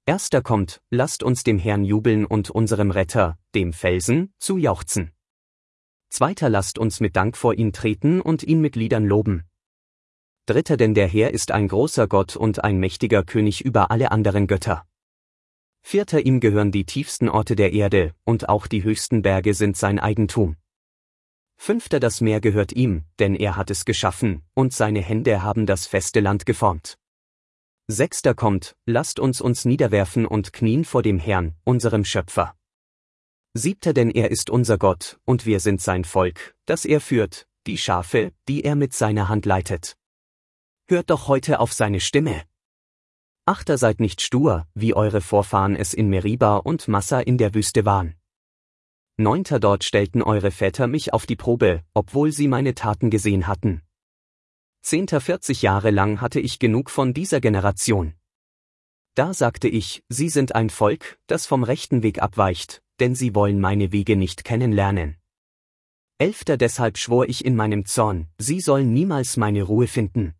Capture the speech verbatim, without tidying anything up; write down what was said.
Erster kommt, lasst uns dem Herrn jubeln und unserem Retter, dem Felsen, zu jauchzen. Zweiter, lasst uns mit Dank vor ihn treten und ihn mit Liedern loben. Dritter, denn der Herr ist ein großer Gott und ein mächtiger König über alle anderen Götter. Vierter, ihm gehören die tiefsten Orte der Erde, und auch die höchsten Berge sind sein Eigentum. Fünfter, das Meer gehört ihm, denn er hat es geschaffen, und seine Hände haben das feste Land geformt. Sechster kommt, lasst uns uns niederwerfen und knien vor dem Herrn, unserem Schöpfer. Siebter, denn er ist unser Gott, und wir sind sein Volk, das er führt, die Schafe, die er mit seiner Hand leitet. Hört doch heute auf seine Stimme. Achter, seid nicht stur, wie eure Vorfahren es in Meriba und Massa in der Wüste waren. Neunter, dort stellten eure Väter mich auf die Probe, obwohl sie meine Taten gesehen hatten. Zehnter, vierzig Jahre lang hatte ich genug von dieser Generation. Da sagte ich, sie sind ein Volk, das vom rechten Weg abweicht, denn sie wollen meine Wege nicht kennenlernen. Elfter, deshalb schwor ich in meinem Zorn, sie sollen niemals meine Ruhe finden.